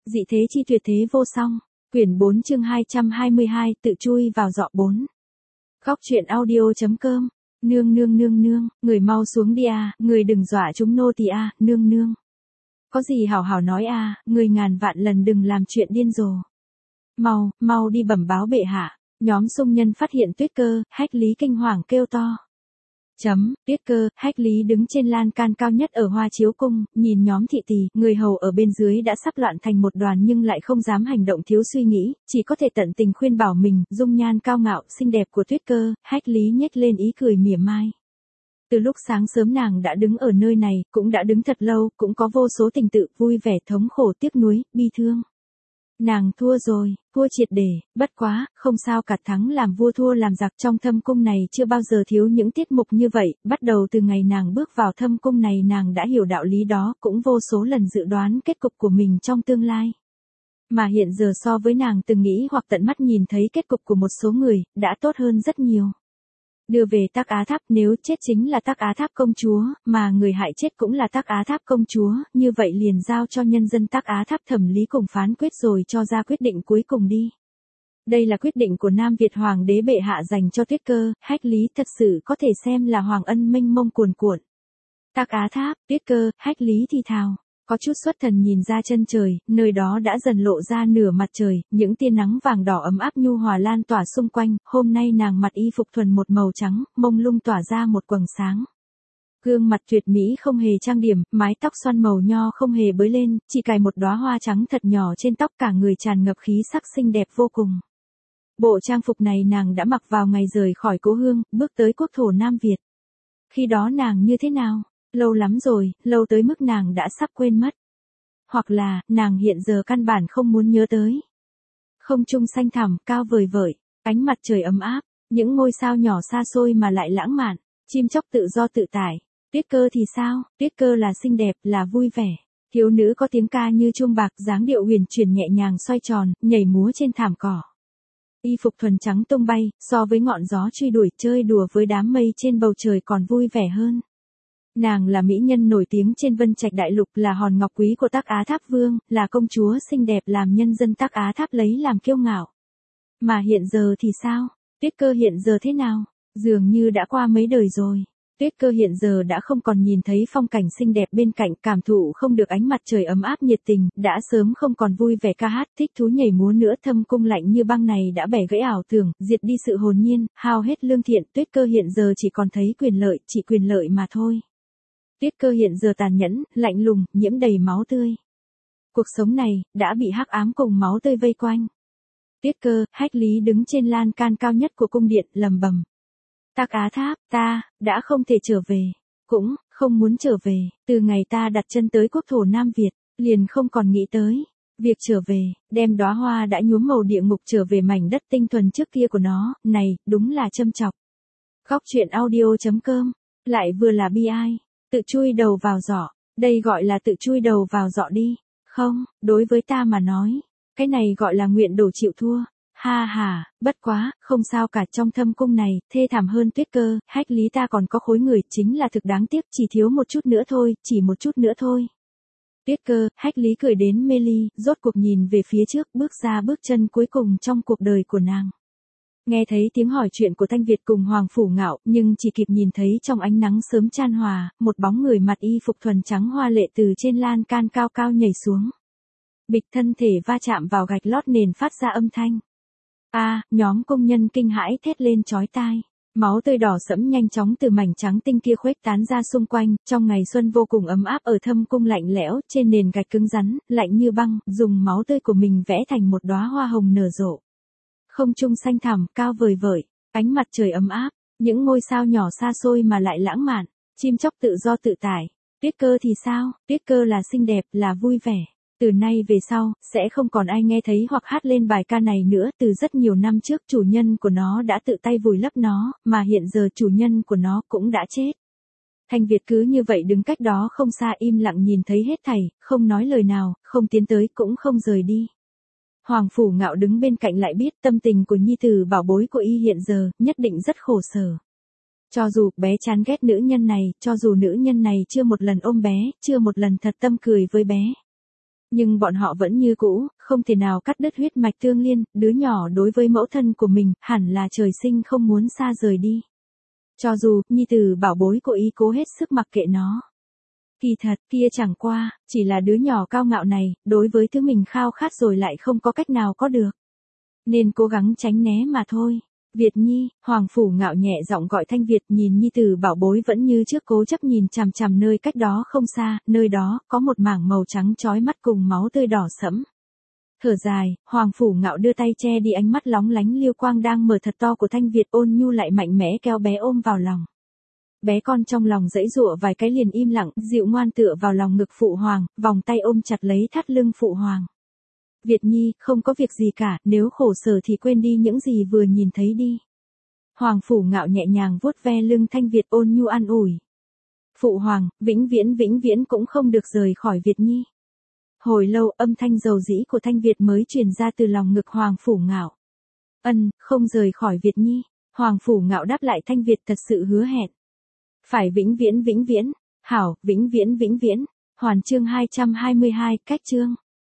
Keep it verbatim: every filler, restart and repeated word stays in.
Dị thế chi tuyệt thế vô song. Quyển bốn chương hai trăm hai mươi hai, tự chui vào giọ bốn. Góc truyện audio.com. Nương nương nương nương, người mau xuống đi à, người đừng dọa chúng nô tỳ à, nương nương. Có gì hảo hảo nói à, người ngàn vạn lần đừng làm chuyện điên rồ. Mau, mau đi bẩm báo bệ hạ. Nhóm xung nhân phát hiện Tuyết Cơ, Hách Lý kinh hoàng kêu to. Chấm, Tuyết Cơ, Hách Lý đứng trên lan can cao nhất ở Hoa Chiếu Cung, nhìn nhóm thị tỳ, người hầu ở bên dưới đã sắp loạn thành một đoàn nhưng lại không dám hành động thiếu suy nghĩ, chỉ có thể tận tình khuyên bảo mình, dung nhan cao ngạo, xinh đẹp của Tuyết Cơ, Hách Lý nhếch lên ý cười mỉa mai. Từ lúc sáng sớm nàng đã đứng ở nơi này, cũng đã đứng thật lâu, cũng có vô số tình tự, vui vẻ, thống khổ, tiếc nuối, bi thương. Nàng thua rồi, thua triệt để, bất quá, không sao cả, thắng làm vua thua làm giặc, trong thâm cung này chưa bao giờ thiếu những tiết mục như vậy, bắt đầu từ ngày nàng bước vào thâm cung này nàng đã hiểu đạo lý đó, cũng vô số lần dự đoán kết cục của mình trong tương lai. Mà hiện giờ so với nàng từng nghĩ hoặc tận mắt nhìn thấy kết cục của một số người, đã tốt hơn rất nhiều. Đưa về Tắc Á Tháp, nếu chết chính là Tắc Á Tháp công chúa, mà người hại chết cũng là Tắc Á Tháp công chúa, như vậy liền giao cho nhân dân Tắc Á Tháp thẩm lý cùng phán quyết rồi cho ra quyết định cuối cùng đi. Đây là quyết định của Nam Việt Hoàng đế bệ hạ dành cho Tuyết Cơ, Hách Lý thật sự có thể xem là hoàng ân mênh mông cuồn cuộn. Tắc Á Tháp, Tuyết Cơ, Hách Lý thì thào. Có chút xuất thần nhìn ra chân trời, nơi đó đã dần lộ ra nửa mặt trời, những tia nắng vàng đỏ ấm áp nhu hòa lan tỏa xung quanh, hôm nay nàng mặc y phục thuần một màu trắng, mông lung tỏa ra một quầng sáng. Gương mặt tuyệt mỹ không hề trang điểm, mái tóc xoăn màu nho không hề bới lên, chỉ cài một đóa hoa trắng thật nhỏ trên tóc, cả người tràn ngập khí sắc xinh đẹp vô cùng. Bộ trang phục này nàng đã mặc vào ngày rời khỏi cố hương, bước tới quốc thổ Nam Việt. Khi đó nàng như thế nào? Lâu lắm rồi, lâu tới mức nàng đã sắp quên mất. Hoặc là, nàng hiện giờ căn bản không muốn nhớ tới. Không trung xanh thẳm, cao vời vợi, ánh mặt trời ấm áp, những ngôi sao nhỏ xa xôi mà lại lãng mạn, chim chóc tự do tự tại. Tuyết Cơ thì sao? Tuyết Cơ là xinh đẹp, là vui vẻ. Thiếu nữ có tiếng ca như chuông bạc, dáng điệu huyền chuyển nhẹ nhàng xoay tròn, nhảy múa trên thảm cỏ. Y phục thuần trắng tung bay, so với ngọn gió truy đuổi chơi đùa với đám mây trên bầu trời còn vui vẻ hơn. Nàng là mỹ nhân nổi tiếng trên Vân Trạch Đại Lục, là hòn ngọc quý của Tắc Á Tháp Vương, là công chúa xinh đẹp làm nhân dân Tắc Á Tháp lấy làm kiêu ngạo. Mà hiện giờ thì sao? Tuyết Cơ hiện giờ thế nào? Dường như đã qua mấy đời rồi. Tuyết Cơ hiện giờ đã không còn nhìn thấy phong cảnh xinh đẹp bên cạnh, cảm thụ không được ánh mặt trời ấm áp nhiệt tình, đã sớm không còn vui vẻ ca hát, thích thú nhảy múa nữa, thâm cung lạnh như băng này đã bẻ gãy ảo tưởng, diệt đi sự hồn nhiên, hao hết lương thiện, Tuyết Cơ hiện giờ chỉ còn thấy quyền lợi, chỉ quyền lợi mà thôi. Tuyết Cơ hiện giờ tàn nhẫn, lạnh lùng, nhiễm đầy máu tươi. Cuộc sống này, đã bị hắc ám cùng máu tươi vây quanh. Tuyết Cơ, Hách Lý đứng trên lan can cao nhất của cung điện, lầm bầm. Tắc Á Tháp, ta, đã không thể trở về. Cũng, không muốn trở về, từ ngày ta đặt chân tới quốc thổ Nam Việt, liền không còn nghĩ tới. Việc trở về, đem đóa hoa đã nhuốm màu địa ngục trở về mảnh đất tinh thuần trước kia của nó, này, đúng là châm chọc. Góc truyện audio.com, lại vừa là bi ai. Tự chui đầu vào giọ, đây gọi là tự chui đầu vào giọ đi. Không, đối với ta mà nói, cái này gọi là nguyện đổ chịu thua. Ha ha, bất quá, không sao cả, trong thâm cung này, thê thảm hơn Tuyết Cơ, Hách Lý ta còn có khối người, chính là thực đáng tiếc, chỉ thiếu một chút nữa thôi, chỉ một chút nữa thôi. Tuyết Cơ, Hách Lý cười đến mê ly, rốt cuộc nhìn về phía trước, bước ra bước chân cuối cùng trong cuộc đời của nàng. Nghe thấy tiếng hỏi chuyện của Thanh Việt cùng Hoàng Phủ Ngạo, nhưng chỉ kịp nhìn thấy trong ánh nắng sớm chan hòa, một bóng người mặc y phục thuần trắng hoa lệ từ trên lan can cao cao nhảy xuống. Bịch, thân thể va chạm vào gạch lót nền phát ra âm thanh. A, à, nhóm công nhân kinh hãi thét lên chói tai. Máu tươi đỏ sẫm nhanh chóng từ mảnh trắng tinh kia khuếch tán ra xung quanh, trong ngày xuân vô cùng ấm áp ở thâm cung lạnh lẽo, trên nền gạch cứng rắn, lạnh như băng, dùng máu tươi của mình vẽ thành một đóa hoa hồng nở rộ. Không trung xanh thẳm, cao vời vợi, ánh mặt trời ấm áp, những ngôi sao nhỏ xa xôi mà lại lãng mạn, chim chóc tự do tự tại. Tuyết Cơ thì sao? Tuyết Cơ là xinh đẹp, là vui vẻ. Từ nay về sau, sẽ không còn ai nghe thấy hoặc hát lên bài ca này nữa, từ rất nhiều năm trước chủ nhân của nó đã tự tay vùi lấp nó, mà hiện giờ chủ nhân của nó cũng đã chết. Thanh Việt cứ như vậy đứng cách đó không xa im lặng nhìn thấy hết thảy, không nói lời nào, không tiến tới cũng không rời đi. Hoàng Phủ Ngạo đứng bên cạnh lại biết tâm tình của nhi tử bảo bối của y hiện giờ, nhất định rất khổ sở. Cho dù bé chán ghét nữ nhân này, cho dù nữ nhân này chưa một lần ôm bé, chưa một lần thật tâm cười với bé. Nhưng bọn họ vẫn như cũ, không thể nào cắt đứt huyết mạch tương liên, đứa nhỏ đối với mẫu thân của mình, hẳn là trời sinh không muốn xa rời đi. Cho dù, nhi tử bảo bối của ý cố hết sức mặc kệ nó. Kỳ thật, kia chẳng qua, chỉ là đứa nhỏ cao ngạo này, đối với thứ mình khao khát rồi lại không có cách nào có được. Nên cố gắng tránh né mà thôi. Việt Nhi, Hoàng Phủ Ngạo nhẹ giọng gọi Thanh Việt, nhìn nhi tử bảo bối vẫn như trước cố chấp nhìn chằm chằm nơi cách đó không xa, nơi đó, có một mảng màu trắng chói mắt cùng máu tươi đỏ sẫm. Thở dài, Hoàng Phủ Ngạo đưa tay che đi ánh mắt lóng lánh liêu quang đang mở thật to của Thanh Việt, ôn nhu lại mạnh mẽ kéo bé ôm vào lòng. Bé con trong lòng dãy dụa vài cái liền im lặng, dịu ngoan tựa vào lòng ngực Phụ Hoàng, vòng tay ôm chặt lấy thắt lưng Phụ Hoàng. Việt Nhi, không có việc gì cả, nếu khổ sở thì quên đi những gì vừa nhìn thấy đi. Hoàng Phủ Ngạo nhẹ nhàng vuốt ve lưng Thanh Việt, ôn nhu an ủi. Phụ Hoàng, vĩnh viễn vĩnh viễn cũng không được rời khỏi Việt Nhi. Hồi lâu âm thanh dầu dĩ của Thanh Việt mới truyền ra từ lòng ngực Hoàng Phủ Ngạo. Ân, không rời khỏi Việt Nhi. Hoàng Phủ Ngạo đáp lại Thanh Việt thật sự hứa hẹn. Phải vĩnh viễn vĩnh viễn. Hảo, vĩnh viễn vĩnh viễn. Hoàn chương hai trăm hai mươi hai, cách chương.